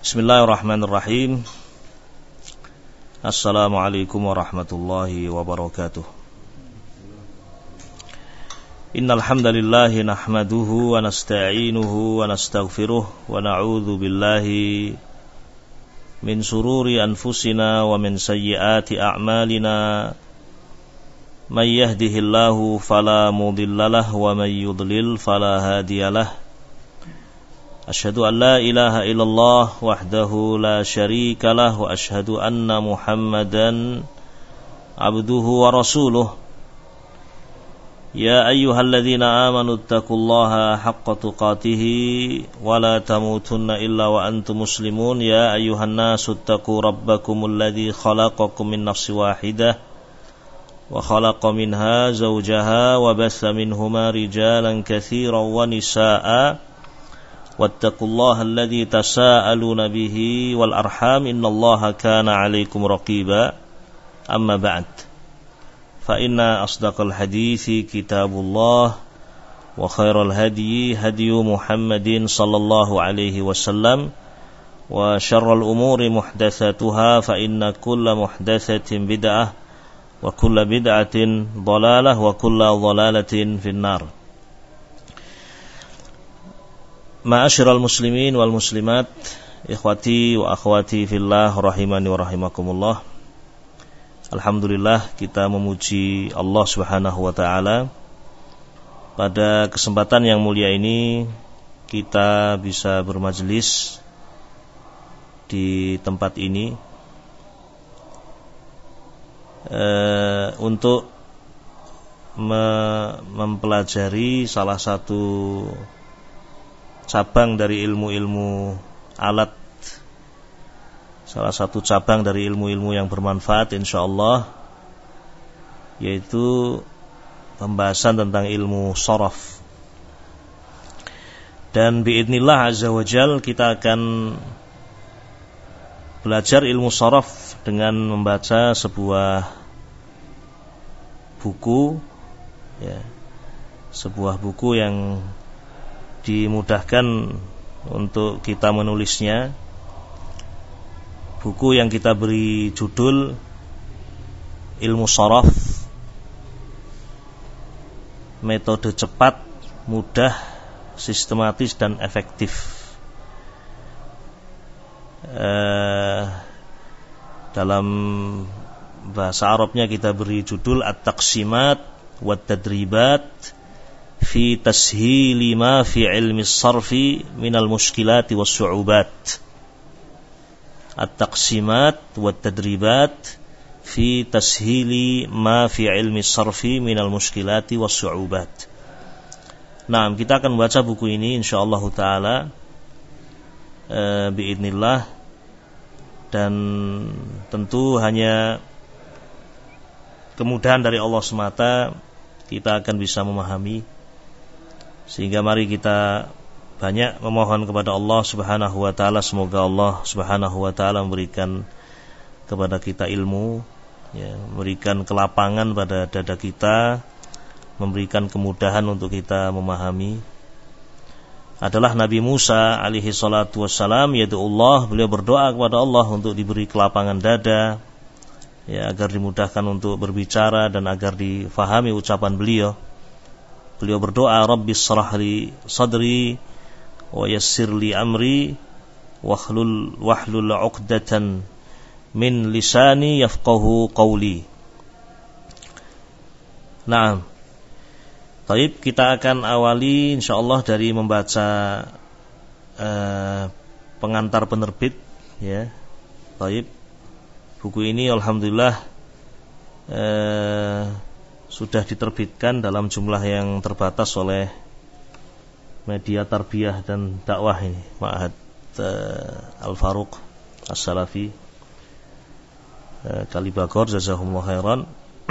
Bismillahirrahmanirrahim. Assalamualaikum warahmatullahi wabarakatuh. Innal hamdalillah nahmaduhu wa nasta'inuhu wa nastaghfiruh wa na'udzu billahi min shururi anfusina wa min sayyiati a'malina. May yahdihillahu fala mudhillalah wa may yudlil fala hadiyalah. Asyhadu an la ilaha illallah wahdahu la syarika lah wa asyhadu anna Muhammadan abduhu wa rasuluh. Ya ayyuhalladzina amanu taqullaha haqqa tuqatih wa la tamutunna illa wa antum muslimun. Ya ayyuhan nasu taqu rabbakumul ladzi khalaqakum min nafsin wahidah wa khalaqa minha zawjaha wa bassa minhuma rijalan katsiran wa nisaa'a. Wattaqullaha alladzi tasaaluna bihi wal arham innallaha kana 'alaikum raqiba. Amma ba'd. Fa inna asdaqal hadithi kitabullah wa khairal hadyi hadyu Muhammadin sallallahu alaihi wasallam wa syarrul umuri muhdatsatuha fa inna kulla muhdatsatin bid'ah wa kulla bid'atin dhalalah wa kulla dhalalatin finnar. Ma'asyiral muslimin wal muslimat, ikhwati wa akhwati fillah rahimani wa rahimakumullah. Alhamdulillah kita memuji Allah Subhanahu wa taala. Pada kesempatan yang mulia ini kita bisa bermajlis di tempat ini untuk mempelajari salah satu cabang dari ilmu-ilmu alat, salah satu cabang dari ilmu-ilmu yang bermanfaat insyaallah, yaitu pembahasan tentang ilmu sharaf. Dan biidznillah azza wa jal kita akan belajar ilmu sharaf dengan membaca sebuah buku, ya, sebuah buku yang dimudahkan untuk kita menulisnya. Buku yang kita beri judul Ilmu Sharaf, metode cepat, mudah, sistematis dan efektif. Dalam bahasa Arabnya kita beri judul At-Taqsimat wa Tadribat fi tashili ma fi ilmi sarfi minal mushkilati was su'ubat. At-taqsimat wa tadribat fi tashili ma fi ilmi sarfi minal mushkilati was su'ubat. Nah, kita akan membaca buku ini insyaallah taala biidznillah, dan tentu hanya kemudahan dari Allah semata kita akan bisa memahami. Sehingga mari kita banyak memohon kepada Allah Subhanahu wa taala, semoga Allah Subhanahu wa taala memberikan kepada kita ilmu, ya, memberikan kelapangan pada dada kita, memberikan kemudahan untuk kita memahami. Adalah Nabi Musa alaihi salatu wassalam, yaitu Allah, beliau berdoa kepada Allah untuk diberi kelapangan dada, ya, agar dimudahkan untuk berbicara dan agar difahami ucapan beliau. Beliau berdoa, Rabbi shrah li sadri wa yassir li amri wahlul 'uqdatan min lisani yafqahu qawli. Nah, baik, kita akan awali insyaallah dari membaca pengantar penerbit, ya. Baik, buku ini alhamdulillah sudah diterbitkan dalam jumlah yang terbatas oleh media tarbiyah dan dakwah ini, Ma'had Al-Faruq As-Salafi Kalibagor, jazahumullah khairan.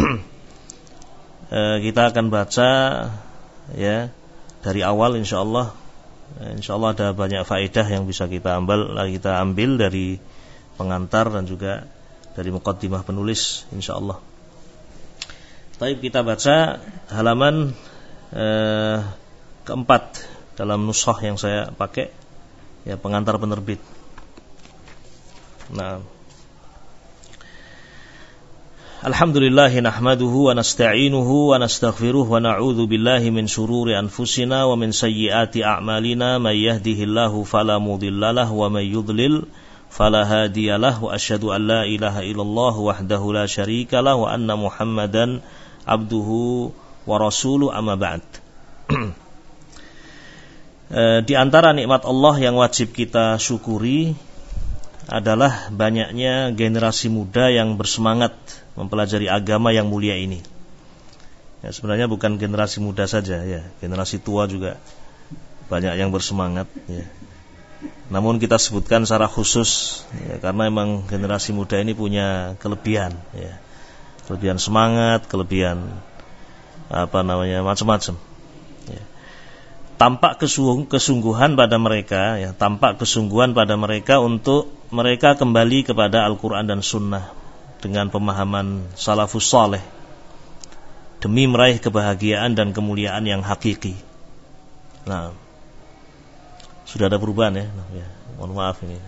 Kita akan baca, ya, dari awal insyaallah. Insyaallah ada banyak faedah yang bisa kita ambil dari pengantar dan juga dari muqaddimah penulis insyaallah. Baik, kita baca halaman keempat dalam nushah yang saya pakai, ya, pengantar penerbit. Nah. Alhamdulillah nahmaduhu wa nasta'inuhu wa nastaghfiruh wa na'udzu billahi min shururi anfusina wa min sayyiati a'malina may yahdihillahu fala mudhillalah wa may yudlil fala hadiyalah wa asyhadu an la ilaha illallah wahdahu la syarikalah wa anna Muhammadan abduhu wa rasuluh amma ba'd. Di antara nikmat Allah yang wajib kita syukuri adalah banyaknya generasi muda yang bersemangat mempelajari agama yang mulia ini. Ya, sebenarnya bukan generasi muda saja, ya, generasi tua juga banyak yang bersemangat. Ya. Namun kita sebutkan secara khusus, ya, karena memang generasi muda ini punya kelebihan, ya. Kelebihan semangat, kelebihan macam-macam. Ya. Tampak kesungguhan pada mereka, ya, tampak kesungguhan pada mereka untuk mereka kembali kepada Al-Quran dan Sunnah dengan pemahaman salafus saleh demi meraih kebahagiaan dan kemuliaan yang hakiki. Nah, sudah ada perubahan ya. Mohon maaf ini.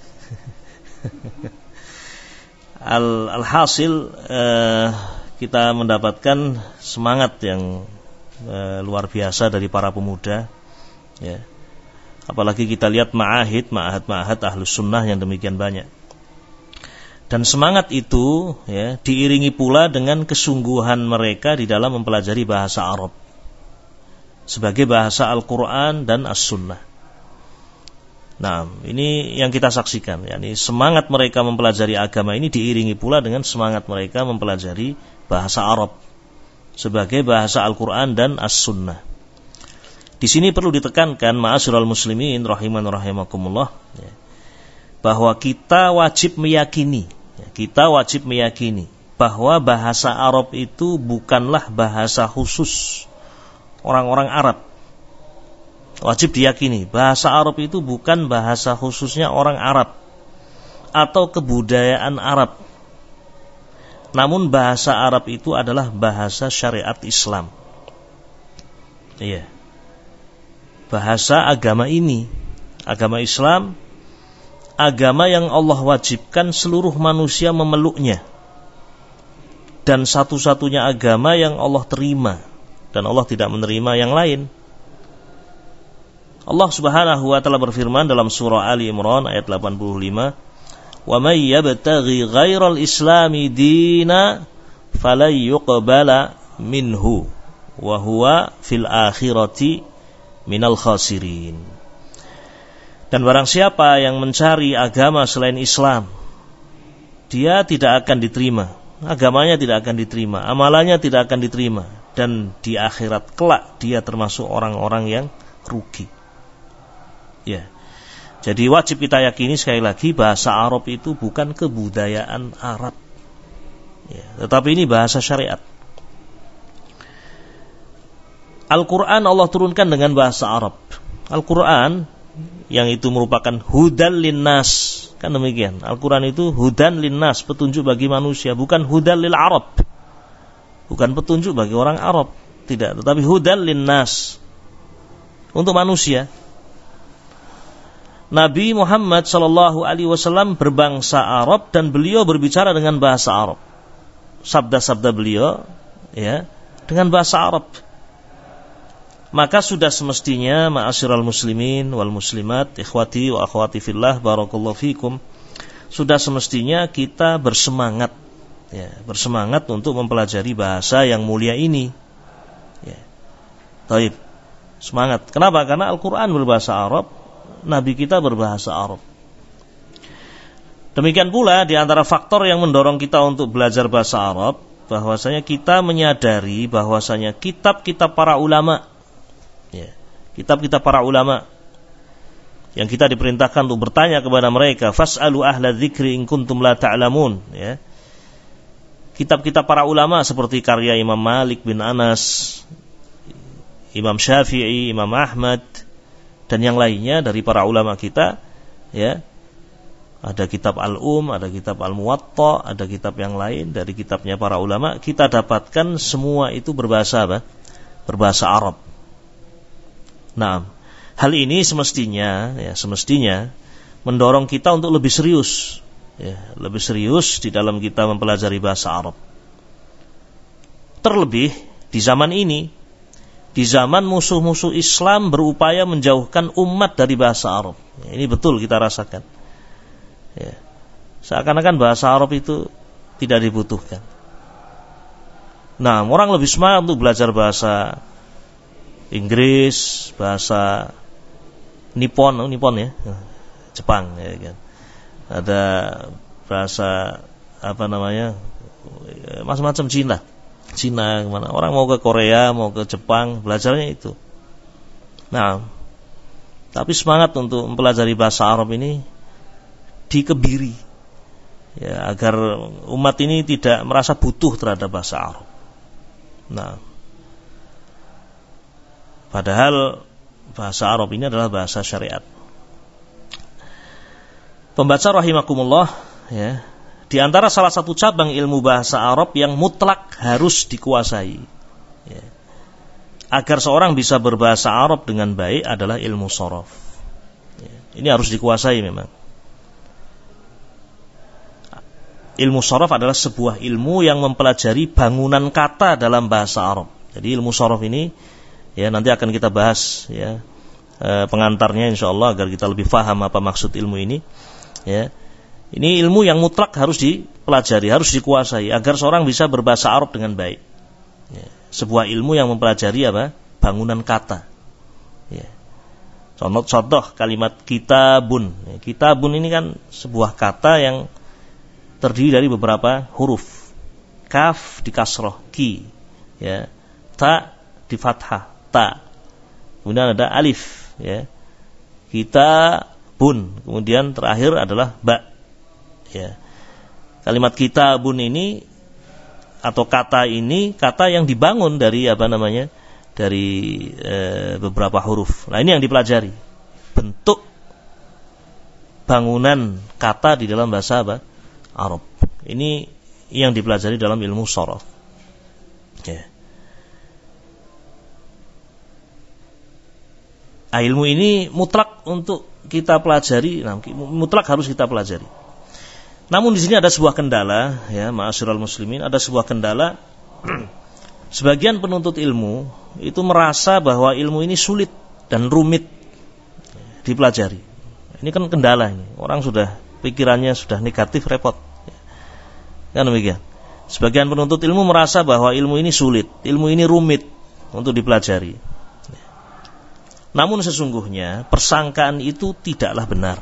Alhasil kita mendapatkan semangat yang luar biasa dari para pemuda, ya. Apalagi kita lihat ma'ahad ahlus sunnah yang demikian banyak. Dan semangat itu, ya, diiringi pula dengan kesungguhan mereka di dalam mempelajari bahasa Arab sebagai bahasa Al-Quran dan As-Sunnah. Nah, ini yang kita saksikan, yakni semangat mereka mempelajari agama ini diiringi pula dengan semangat mereka mempelajari bahasa Arab sebagai bahasa Al-Quran dan As-Sunnah. Di sini perlu ditekankan, ma'asyiral muslimin rahiman rahimakumullah, ya, bahwa kita wajib meyakini bahwa bahasa Arab itu bukanlah bahasa khusus orang-orang Arab. Wajib diyakini, bahasa Arab itu bukan bahasa khususnya orang Arab atau kebudayaan Arab. Namun bahasa Arab itu adalah bahasa syariat Islam. Iya. Bahasa agama ini, agama Islam, agama yang Allah wajibkan seluruh manusia memeluknya, dan satu-satunya agama yang Allah terima, dan Allah tidak menerima yang lain. Allah Subhanahu wa ta'ala berfirman dalam surah Ali Imran ayat 85, "Wa may yabtaghi ghairal islami dina falan yuqbala minhu wa huwa fil akhirati minal khasirin." Dan barang siapa yang mencari agama selain Islam, dia tidak akan diterima, agamanya tidak akan diterima, amalannya tidak akan diterima, dan di akhirat kelak dia termasuk orang-orang yang rugi. Ya. Jadi wajib kita yakini sekali lagi bahasa Arab itu bukan kebudayaan Arab, ya, tetapi ini bahasa syariat. Al-Quran Allah turunkan dengan bahasa Arab. Al-Quran yang itu merupakan hudan linnas, kan demikian. Al-Quran itu hudan linnas, petunjuk bagi manusia, bukan hudan lil Arab, bukan petunjuk bagi orang Arab, tidak, tetapi hudan linnas, untuk manusia. Nabi Muhammad SAW berbangsa Arab dan beliau berbicara dengan bahasa Arab. Sabda-sabda beliau, ya, dengan bahasa Arab. Maka sudah semestinya, ma'asyiral muslimin wal muslimat, ikhwati wa akhwati fillah, barakallahu fikum, sudah semestinya kita bersemangat, ya, bersemangat untuk mempelajari bahasa yang mulia ini. Ya. Taib, semangat. Kenapa? Karena Al-Quran berbahasa Arab, Nabi kita berbahasa Arab. Demikian pula di antara faktor yang mendorong kita untuk belajar bahasa Arab, bahwasanya kita menyadari bahwasanya kitab-kitab para ulama, ya, kitab-kitab para ulama yang kita diperintahkan untuk bertanya kepada mereka, fas'alu ahla dzikri in kuntum la ta'lamun, ya. Kitab-kitab para ulama seperti karya Imam Malik bin Anas, Imam Syafi'i, Imam Ahmad, dan yang lainnya dari para ulama kita, ya. Ada kitab Al-Um, ada kitab Al-Muwatta, ada kitab yang lain dari kitabnya para ulama. Kita dapatkan semua itu berbahasa apa? Berbahasa Arab. Nah, hal ini semestinya mendorong kita untuk lebih serius, ya, lebih serius di dalam kita mempelajari bahasa Arab. Terlebih di zaman ini, di zaman musuh-musuh Islam berupaya menjauhkan umat dari bahasa Arab. Ya, ini betul kita rasakan. Ya. Seakan-akan bahasa Arab itu tidak dibutuhkan. Nah, orang lebih semangat untuk belajar bahasa Inggris, bahasa Nippon ya, Jepang ya kan. Ada bahasa macam-macam Cina kemana. Orang mau ke Korea, mau ke Jepang, belajarnya itu. Nah, tapi semangat untuk mempelajari bahasa Arab ini dikebiri, ya, agar umat ini tidak merasa butuh terhadap bahasa Arab. Nah, padahal bahasa Arab ini adalah bahasa syariat. Pembaca rahimakumullah, ya, di antara salah satu cabang ilmu bahasa Arab yang mutlak harus dikuasai, ya, agar seorang bisa berbahasa Arab dengan baik adalah ilmu shorof. Ya, ini harus dikuasai memang. Ilmu shorof adalah sebuah ilmu yang mempelajari bangunan kata dalam bahasa Arab. Jadi ilmu shorof ini, ya, nanti akan kita bahas, ya, pengantarnya insyaallah agar kita lebih paham apa maksud ilmu ini. Ya, ini ilmu yang mutlak harus dipelajari, harus dikuasai agar seorang bisa berbahasa Arab dengan baik. Ya, sebuah ilmu yang mempelajari bangunan kata. Ya. Contoh kalimat kitabun. Ya, kitabun ini kan sebuah kata yang terdiri dari beberapa huruf. Kaf di kasroh, ki, ya. Ta di fathah, ta. Kemudian ada alif, ya. Kitabun. Kemudian terakhir adalah ba. Ya. Kalimat kitabun ini atau kata ini kata yang dibangun dari dari beberapa huruf. Nah, ini yang dipelajari. Bentuk bangunan kata di dalam bahasa Arab. Ini yang dipelajari dalam ilmu shorof. Ya. Ilmu ini mutlak untuk kita pelajari, mutlak harus kita pelajari. Namun di sini ada sebuah kendala, ya, ma'asyiral muslimin, ada sebuah kendala. Sebagian penuntut ilmu itu merasa bahwa ilmu ini sulit dan rumit dipelajari. Ini kan kendala ini. Orang sudah pikirannya sudah negatif, repot. Kan demikian. Sebagian penuntut ilmu merasa bahwa ilmu ini sulit, ilmu ini rumit untuk dipelajari. Namun sesungguhnya persangkaan itu tidaklah benar.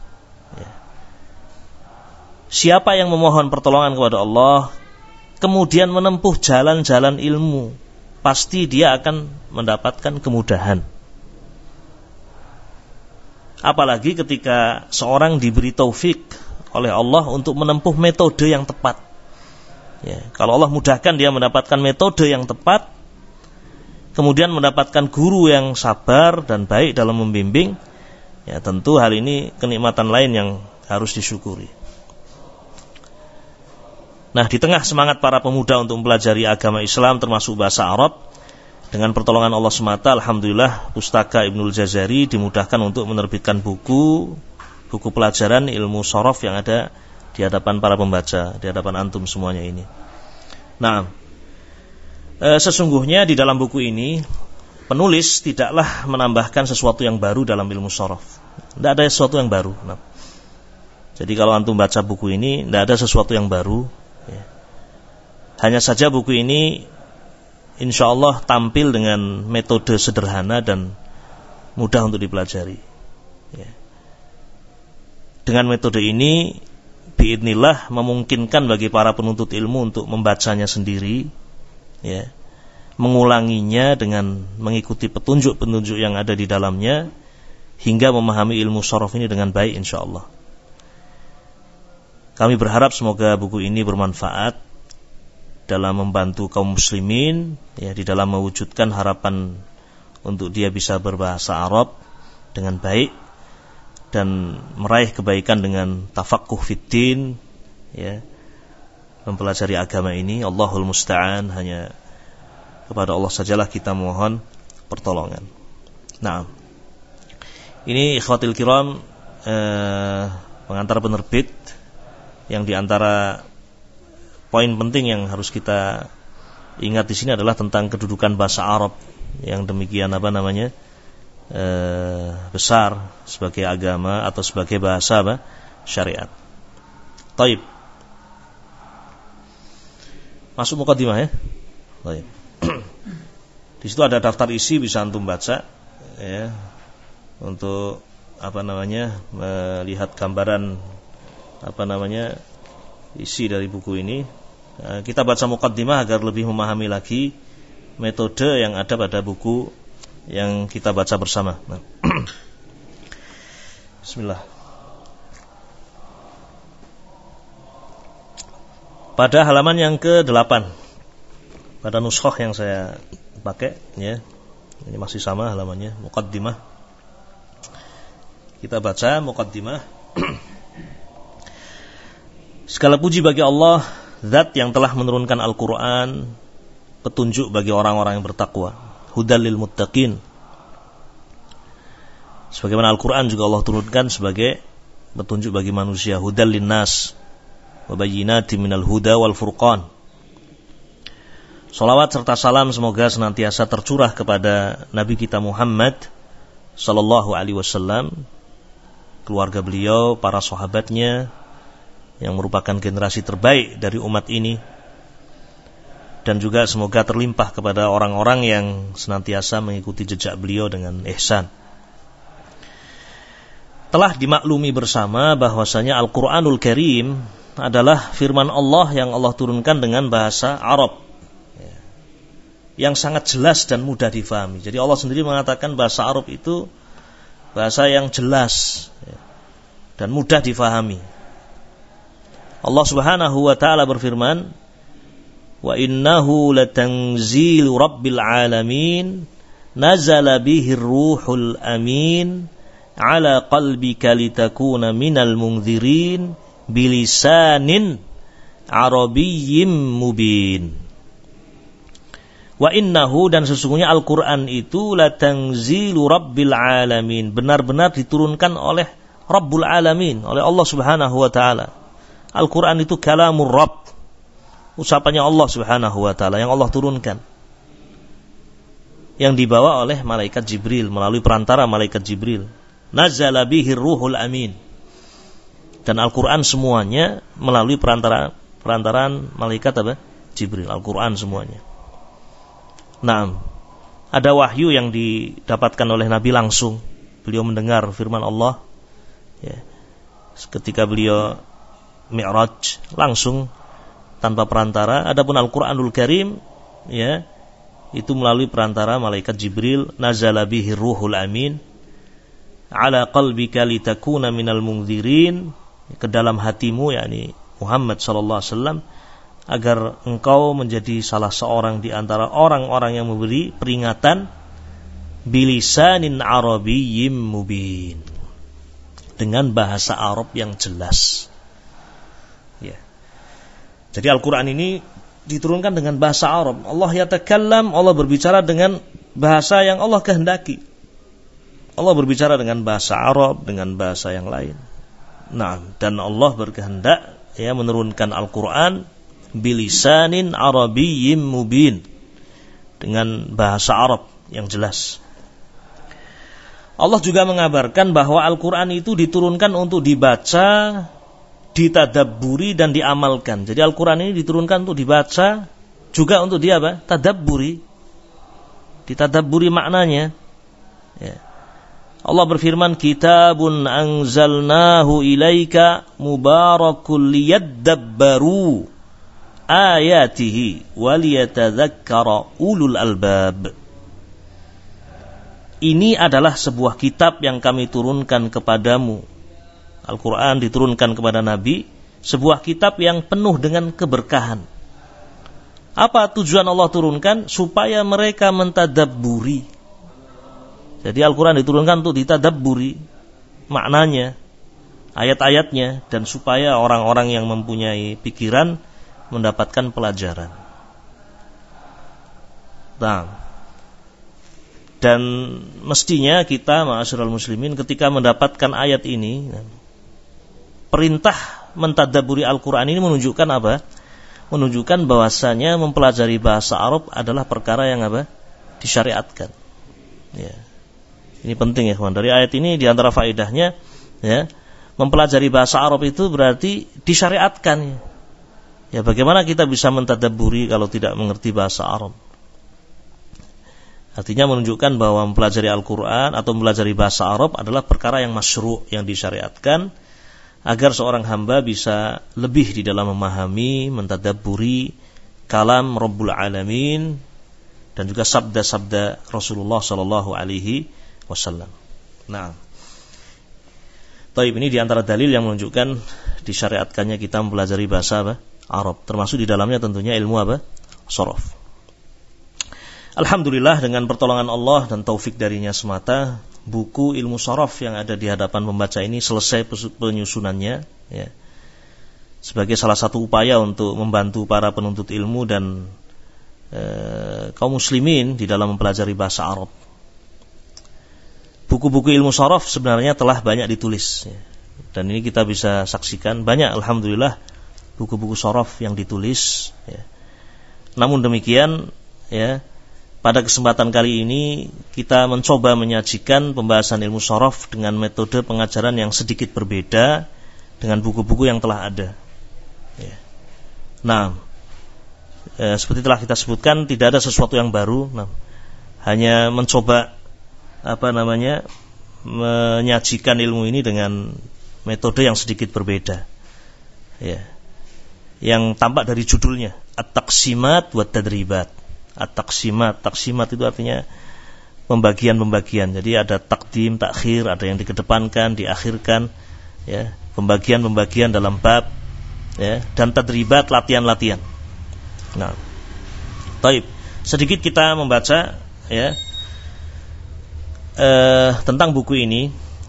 Siapa yang memohon pertolongan kepada Allah, kemudian menempuh jalan-jalan ilmu, pasti dia akan mendapatkan kemudahan. Apalagi ketika seorang diberi taufik oleh Allah untuk menempuh metode yang tepat. Ya, kalau Allah mudahkan dia mendapatkan metode yang tepat, kemudian mendapatkan guru yang sabar dan baik dalam membimbing, ya tentu hal ini kenikmatan lain yang harus disyukuri. Nah, di tengah semangat para pemuda untuk mempelajari agama Islam termasuk bahasa Arab, dengan pertolongan Allah semata, alhamdulillah Pustaka Ibnul Jazari dimudahkan untuk menerbitkan buku pelajaran ilmu shorof yang ada di hadapan para pembaca, di hadapan antum semuanya ini. Nah, sesungguhnya di dalam buku ini penulis tidaklah menambahkan sesuatu yang baru dalam ilmu shorof. Tidak ada sesuatu yang baru. Nah, jadi kalau antum baca buku ini, tidak ada sesuatu yang baru. Ya. Hanya saja buku ini insyaallah tampil dengan metode sederhana dan mudah untuk dipelajari. Ya. Dengan metode ini biidznillah memungkinkan bagi para penuntut ilmu untuk membacanya sendiri, ya, mengulanginya dengan mengikuti petunjuk-petunjuk yang ada di dalamnya hingga memahami ilmu shorof ini dengan baik insyaallah. Kami berharap semoga buku ini bermanfaat dalam membantu kaum muslimin, ya, di dalam mewujudkan harapan untuk dia bisa berbahasa Arab dengan baik dan meraih kebaikan dengan tafaqquh fiddin, ya, mempelajari agama ini. Allahul musta'an, hanya kepada Allah sajalah kita mohon pertolongan. Nah, ini ikhwatil kiram, pengantar penerbit yang diantara poin penting yang harus kita ingat di sini adalah tentang kedudukan bahasa Arab yang demikian besar sebagai agama atau sebagai bahasa syariat. Taib. Masuk muqaddimah ya. Taib. Di situ ada daftar isi, bisa antum baca ya, untuk melihat gambaran isi dari buku ini. Kita baca muqaddimah agar lebih memahami lagi metode yang ada pada buku yang kita baca bersama. Bismillah. Pada halaman yang ke-8 pada nuskhah yang saya pakai ya, ini masih sama halamannya, muqaddimah. Kita baca muqaddimah. Segala puji bagi Allah, Zat yang telah menurunkan Al-Quran, petunjuk bagi orang-orang yang bertakwa, hudal lil muttaqin. Sebagaimana Al-Quran juga Allah turunkan sebagai petunjuk bagi manusia, hudal lin nas wa bayyinatin minal huda wal furqan. Salawat serta salam semoga senantiasa tercurah kepada Nabi kita Muhammad sallallahu alaihi wasallam, keluarga beliau, para sahabatnya yang merupakan generasi terbaik dari umat ini, dan juga semoga terlimpah kepada orang-orang yang senantiasa mengikuti jejak beliau dengan ihsan. Telah dimaklumi bersama bahwasanya Al-Quranul Karim adalah firman Allah yang Allah turunkan dengan bahasa Arab yang sangat jelas dan mudah difahami. Jadi Allah sendiri mengatakan bahasa Arab itu bahasa yang jelas dan mudah difahami. Allah Subhanahu wa taala berfirman, "Wa innahu latanzilu rabbil alamin, nazala bihir ruhul amin, ala qalbika litakuna minal munzirin, bilisanin arabiyyin mubin." Wa innahu, dan sesungguhnya Al-Quran itu latanzilu rabbil alamin, benar-benar diturunkan oleh Rabbul Alamin, oleh Allah Subhanahu wa taala. Al-Quran itu kalamur Rabb, ucapannya Allah Subhanahu wa taala yang Allah turunkan, yang dibawa oleh malaikat Jibril, melalui perantara malaikat Jibril. Nazala bihir ruhul amin, dan Al-Quran semuanya melalui perantaraan malaikat Jibril, Al-Quran semuanya. Nah, ada wahyu yang didapatkan oleh Nabi langsung. Beliau mendengar firman Allah ya, ketika beliau Mi'raj, langsung tanpa perantara. Adapun Al-Quranul Karim ya, itu melalui perantara malaikat Jibril. Nazala bihi ruhul amin ala qalbika litakuna minal munzirin, ke dalam hatimu, yakni Muhammad sallallahu alaihi wasallam, agar engkau menjadi salah seorang di antara orang-orang yang memberi peringatan, bilisanin arabiyyin mubin, dengan bahasa Arab yang jelas. Ya. Jadi Al-Quran ini diturunkan dengan bahasa Arab. Allah yatakallam, Allah berbicara dengan bahasa yang Allah kehendaki. Allah berbicara dengan bahasa Arab, dengan bahasa yang lain. Nah, dan Allah berkehendak ya menurunkan Al-Quran bilisanin arabiyyin mubin, dengan bahasa Arab yang jelas. Allah juga mengabarkan bahwa Al-Quran itu diturunkan untuk dibaca, ditadabburi dan diamalkan. Jadi Al-Quran ini diturunkan untuk dibaca, juga untuk tadabburi, ditadabburi maknanya ya. Allah berfirman, kitabun anzalnahu ilaika mubarakul liyadabbaru ayatihi waliyatadzakkara ulul albab. Ini adalah sebuah kitab yang kami turunkan kepadamu. Al-Quran diturunkan kepada Nabi, sebuah kitab yang penuh dengan keberkahan. Apa tujuan Allah turunkan? Supaya mereka mentadabburi. Jadi Al-Quran diturunkan untuk ditadabburi maknanya, ayat-ayatnya, dan supaya orang-orang yang mempunyai pikiran mendapatkan pelajaran. Nah, dan mestinya kita, ma'asyiral muslimin, ketika mendapatkan ayat ini, perintah mentadabburi Al-Quran ini menunjukkan apa? Menunjukkan bahwasanya mempelajari bahasa Arab adalah perkara yang apa? Disyariatkan. Ya. Ini penting ya, kawan. Dari ayat ini di antara faedahnya, ya, mempelajari bahasa Arab itu berarti disyariatkan. Ya, bagaimana kita bisa mentadabburi kalau tidak mengerti bahasa Arab? Artinya menunjukkan bahwa mempelajari Al-Quran atau mempelajari bahasa Arab adalah perkara yang masyru', yang disyariatkan, agar seorang hamba bisa lebih di dalam memahami, mentadabburi kalam Rabbul Alamin dan juga sabda-sabda Rasulullah sallallahu alaihi wasallam. Nah, taib, ini di antara dalil yang menunjukkan disyariatkannya kita mempelajari bahasa apa? Arab, termasuk di dalamnya tentunya ilmu apa? Sharaf. Alhamdulillah, dengan pertolongan Allah dan taufik darinya semata, buku ilmu sharaf yang ada di hadapan pembaca ini selesai penyusunannya, ya, sebagai salah satu upaya untuk membantu para penuntut ilmu dan kaum muslimin di dalam mempelajari bahasa Arab. Buku-buku ilmu sharaf sebenarnya telah banyak ditulis, ya, dan ini kita bisa saksikan banyak, alhamdulillah, buku-buku sharaf yang ditulis, ya. Namun demikian, ya, pada kesempatan kali ini kita mencoba menyajikan pembahasan ilmu sharaf dengan metode pengajaran yang sedikit berbeda dengan buku-buku yang telah ada. Ya. Nah, seperti telah kita sebutkan, tidak ada sesuatu yang baru. Nah, hanya mencoba menyajikan ilmu ini dengan metode yang sedikit berbeda. Ya. Yang tampak dari judulnya, At-Taqsimat wa Tadribat. At-Taqsimat, taksimat itu artinya pembagian-pembagian. Jadi ada takdim, takhir, ada yang dikedepankan, diakhirkan, ya, pembagian-pembagian dalam bab, ya, dan tadribat, latihan-latihan. Nah, taib, sedikit kita membaca, ya, tentang buku ini.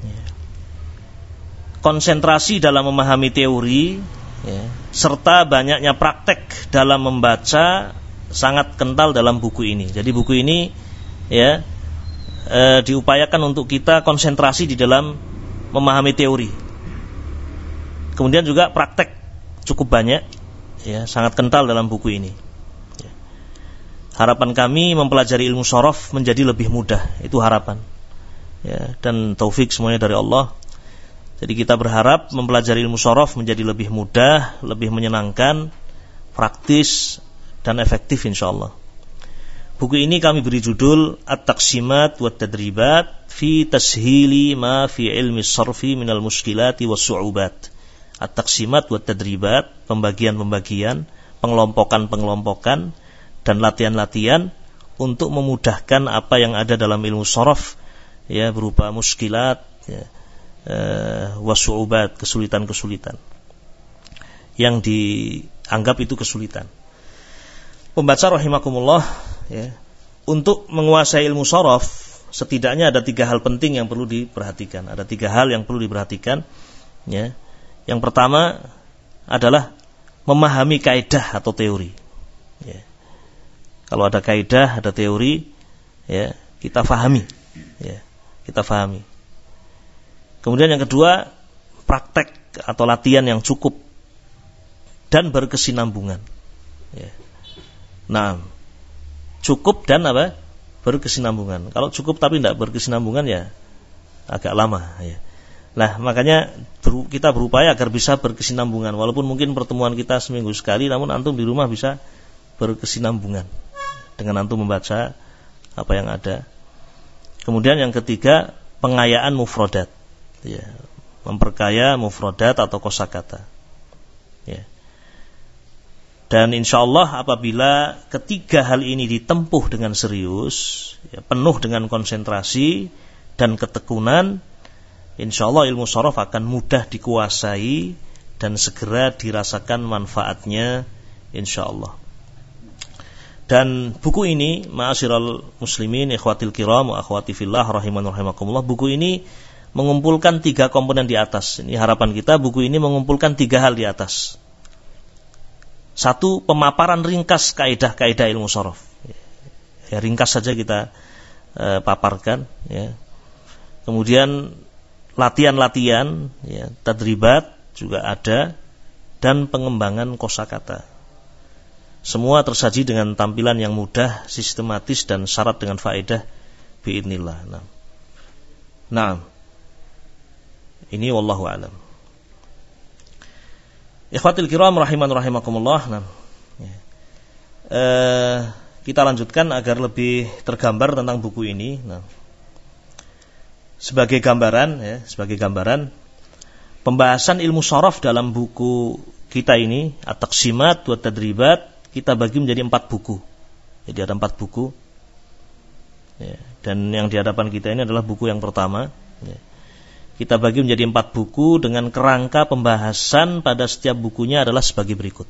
Konsentrasi dalam memahami teori, ya, serta banyaknya praktek dalam membaca sangat kental dalam buku ini. Jadi buku ini, ya, diupayakan untuk kita konsentrasi di dalam memahami teori. Kemudian juga praktek cukup banyak, ya, sangat kental dalam buku ini. Ya. Harapan kami mempelajari ilmu sharaf menjadi lebih mudah, itu harapan. Ya, dan taufik semuanya dari Allah. Jadi kita berharap mempelajari ilmu sharaf menjadi lebih mudah, lebih menyenangkan, praktis dan efektif insyaallah. Buku ini kami beri judul At-Taqsimat wa Tadribat fi Tashili ma fi ilmi sarfi minal muskilati was su'ubat. At-Taqsimat wa Tadribat, pembagian-pembagian, pengelompokan-pengelompokan dan latihan-latihan untuk memudahkan apa yang ada dalam ilmu sarf, ya, berupa muskilat, ya, was su'ubat, kesulitan-kesulitan yang dianggap itu kesulitan. Pembaca rahimakumullah, ya, untuk menguasai ilmu sharaf setidaknya ada 3 hal penting yang perlu diperhatikan. Ada 3 hal yang perlu diperhatikan, ya. Yang pertama adalah memahami kaidah atau teori, ya. Kalau ada kaidah, ada teori, ya, kita fahami, ya, kita fahami. Kemudian yang kedua, praktek atau latihan yang cukup dan berkesinambungan, ya. Nah, cukup dan apa? Berkesinambungan. Kalau cukup tapi tidak berkesinambungan, ya agak lama, ya. Nah, makanya kita berupaya agar bisa berkesinambungan. Walaupun mungkin pertemuan kita seminggu sekali, namun antum di rumah bisa berkesinambungan dengan antum membaca apa yang ada. Kemudian yang ketiga, pengayaan mufradat, ya, memperkaya mufradat atau kosakata, ya. Dan insyaallah apabila ketiga hal ini ditempuh dengan serius, ya, penuh dengan konsentrasi dan ketekunan, insyaallah ilmu sharaf akan mudah dikuasai dan segera dirasakan manfaatnya insyaallah. Dan buku ini, ma'asyiral muslimin, ikhwatil kiram wa akhwati fillah rahimani rahimakumullah, buku ini mengumpulkan 3 komponen di atas. Ini harapan kita, buku ini mengumpulkan 3 hal di atas. 1, pemaparan ringkas kaidah-kaidah ilmu sharaf. Ya, ringkas saja kita paparkan, ya. Kemudian latihan-latihan, ya, tadribat juga ada, dan pengembangan kosakata. Semua tersaji dengan tampilan yang mudah, sistematis dan syarat dengan faedah biidznillah. Nah. Ini wallahu a'lam. Ikhwatul kiram rahiman rahimakumullah. Kita lanjutkan agar lebih tergambar tentang buku ini. Sebagai gambaran pembahasan ilmu sharaf dalam buku kita ini, At-Taqsimat wa Tadribat, kita bagi menjadi 4 buku. Jadi ada 4 buku. Dan yang di hadapan kita ini adalah buku yang pertama. Kita bagi menjadi 4 buku dengan kerangka pembahasan pada setiap bukunya adalah sebagai berikut.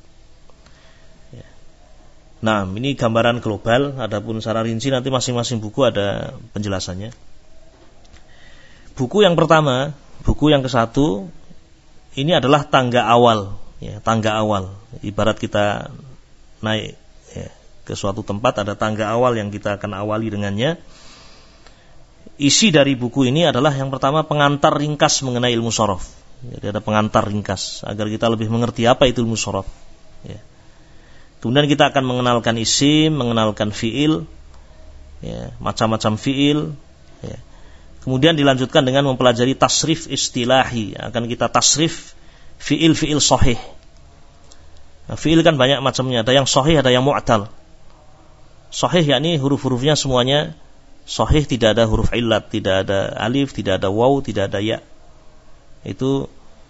Nah, ini gambaran global, adapun secara rinci nanti masing-masing buku ada penjelasannya. Buku yang pertama, buku yang ke-1, ini adalah tangga awal. Tangga awal. Ibarat kita naik ke suatu tempat, ada tangga awal yang kita akan awali dengannya. Isi dari buku ini adalah yang pertama pengantar ringkas mengenai ilmu sharaf. Jadi ada pengantar ringkas agar kita lebih mengerti apa itu ilmu sharaf. Kemudian kita akan mengenalkan isim, mengenalkan fiil, macam-macam fiil. Kemudian dilanjutkan dengan mempelajari tasrif istilahi. Akan kita tasrif fiil-fiil sahih. Nah, fiil kan banyak macamnya. Ada yang sahih, ada yang mu'tal. Sahih yakni huruf-hurufnya semuanya sahih, tidak ada huruf illat, tidak ada alif, tidak ada waw, tidak ada ya. Itu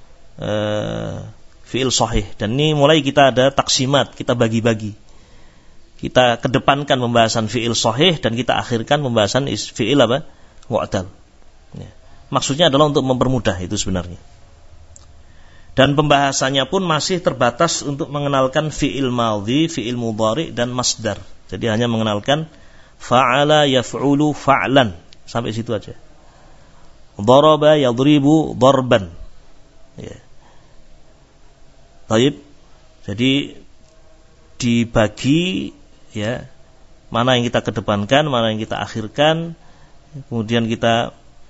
fi'il sahih. Dan ini mulai kita ada taksimat, kita bagi-bagi. Kita kedepankan pembahasan fi'il sahih dan kita akhirkan pembahasan fi'il apa? Mu'tal. Maksudnya adalah untuk mempermudah itu sebenarnya. Dan pembahasannya pun masih terbatas untuk mengenalkan fi'il madhi, fi'il mudhari dan masdar. Jadi hanya mengenalkan fa'ala yaf'ulu fa'lan, sampai situ aja. Daraba yadribu darban. Baik. Jadi dibagi mana yang kita kedepankan, mana yang kita akhirkan. Kemudian kita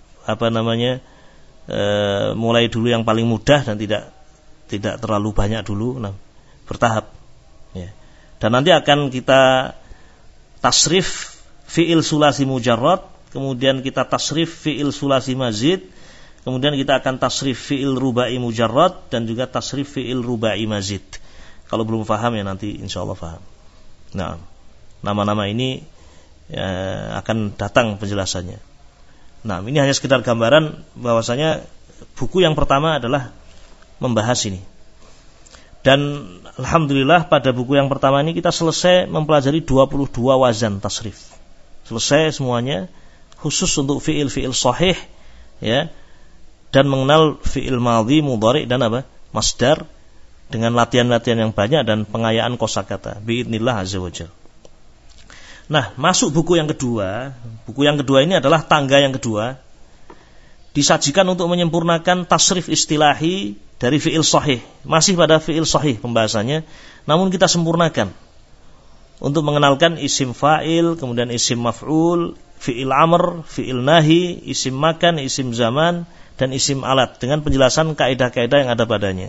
mulai dulu yang paling mudah dan tidak terlalu banyak dulu, bertahap. Dan nanti akan kita tasrif fi'il sulasi mujarrad, kemudian kita tasrif fi'il sulasi mazid, kemudian kita akan tasrif fi'il rubai mujarrad dan juga tasrif fi'il rubai mazid. Kalau belum paham ya nanti insyaallah paham. Nah, nama-nama ini akan datang penjelasannya. Nah, ini hanya sekedar gambaran bahwasanya buku yang pertama adalah membahas ini. Dan alhamdulillah pada buku yang pertama ini kita selesai mempelajari 22 wazan tasrif. Selesai semuanya, khusus untuk fi'il sahih dan mengenal fi'il madhi, mudhari dan masdar dengan latihan-latihan yang banyak dan pengayaan kosakata biidznillah azza wajalla. Nah, masuk buku yang kedua. Buku yang kedua ini adalah tangga yang kedua. Disajikan untuk menyempurnakan tasrif istilahi dari fi'il sahih. Masih pada fi'il sahih pembahasannya, namun kita sempurnakan untuk mengenalkan isim fa'il, kemudian isim maf'ul, fi'il amr, fi'il nahi, isim makan, isim zaman, dan isim alat dengan penjelasan kaidah-kaidah yang ada padanya.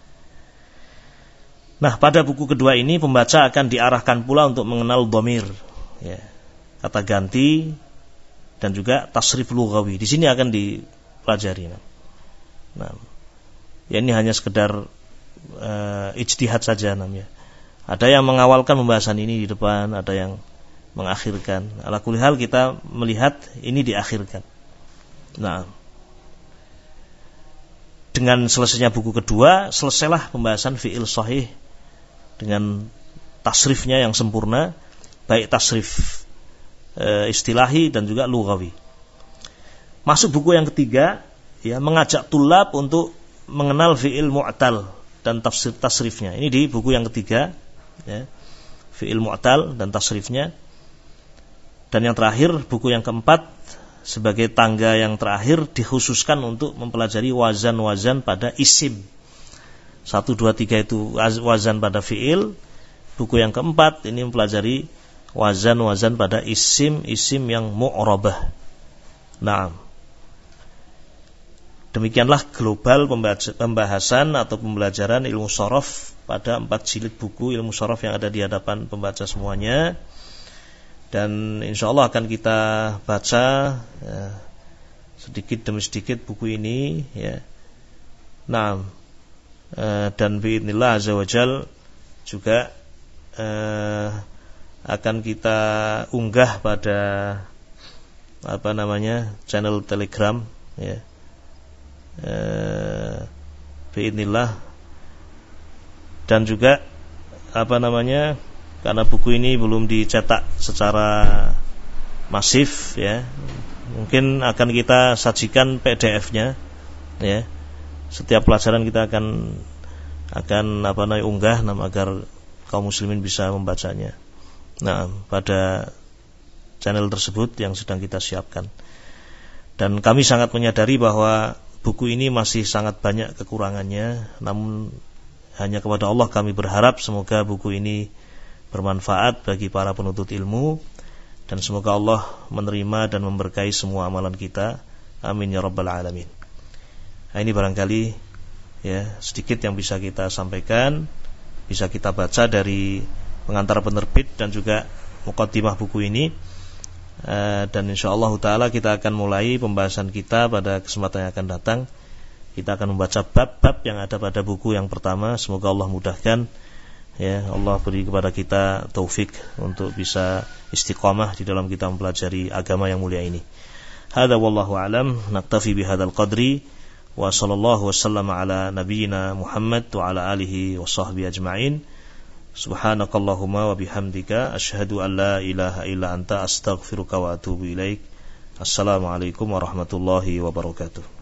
Nah, pada buku kedua ini pembaca akan diarahkan pula untuk mengenal dhamir, kata ganti dan juga tasrif lughawi. Di sini akan dipelajari. Nah, ini hanya sekedar ijtihad saja namanya. Ada yang mengawalkan pembahasan ini di depan, ada yang mengakhirkan. Ala kulli hal kita melihat ini diakhirkan. Nah, dengan selesainya buku kedua, selesailah pembahasan fi'il sahih dengan tasrifnya yang sempurna, baik tasrif istilahi dan juga lughawi. Masuk buku yang ketiga, mengajak tulab untuk mengenal fi'il mu'tal dan tasrifnya. Ini di buku yang ketiga, fi'il mu'tal dan tasrifnya. Dan yang terakhir, buku yang keempat, sebagai tangga yang terakhir dikhususkan untuk mempelajari wazan-wazan pada isim. 1, 2, 3 itu wazan pada fi'il. Buku yang keempat ini mempelajari wazan-wazan pada isim yang mu'rabah. Naam. Demikianlah global pembahasan atau pembelajaran ilmu shorof pada 4 jilid buku ilmu shorof yang ada di hadapan pembaca semuanya. Dan insya Allah akan kita baca sedikit demi sedikit buku ini, ya. Nah, dan biidznillah azza wajal juga akan kita unggah pada channel Telegram, ya. Biidznillah. Dan juga karena buku ini belum dicetak secara masif, ya, mungkin akan kita sajikan PDF-nya, ya. Setiap pelajaran kita akan unggah agar kaum muslimin bisa membacanya. Nah, pada channel tersebut yang sedang kita siapkan. Dan kami sangat menyadari bahwa buku ini masih sangat banyak kekurangannya, namun hanya kepada Allah kami berharap semoga buku ini bermanfaat bagi para penuntut ilmu, dan semoga Allah menerima dan memberkahi semua amalan kita. Amin ya rabbal alamin. Nah, ini barangkali, ya, sedikit yang bisa kita sampaikan, bisa kita baca dari pengantar penerbit dan juga muqaddimah buku ini. Dan insyaallah ta'ala kita akan mulai pembahasan kita pada kesempatan yang akan datang. Kita akan membaca bab-bab yang ada pada buku yang pertama. Semoga Allah mudahkan, ya, Allah beri kepada kita taufik untuk bisa istiqamah di dalam kita mempelajari agama yang mulia ini. Hadza wallahu alam, naktafi bihadzal qadri, wa sallallahu wasallam ala nabiyyina Muhammad wa ala alihi wa sahbihi ajma'in. Subhanakallahumma wa bihamdika asyhadu an la ilaha illa anta astaghfiruka wa atubu ilaik. Assalamualaikum warahmatullahi wabarakatuh.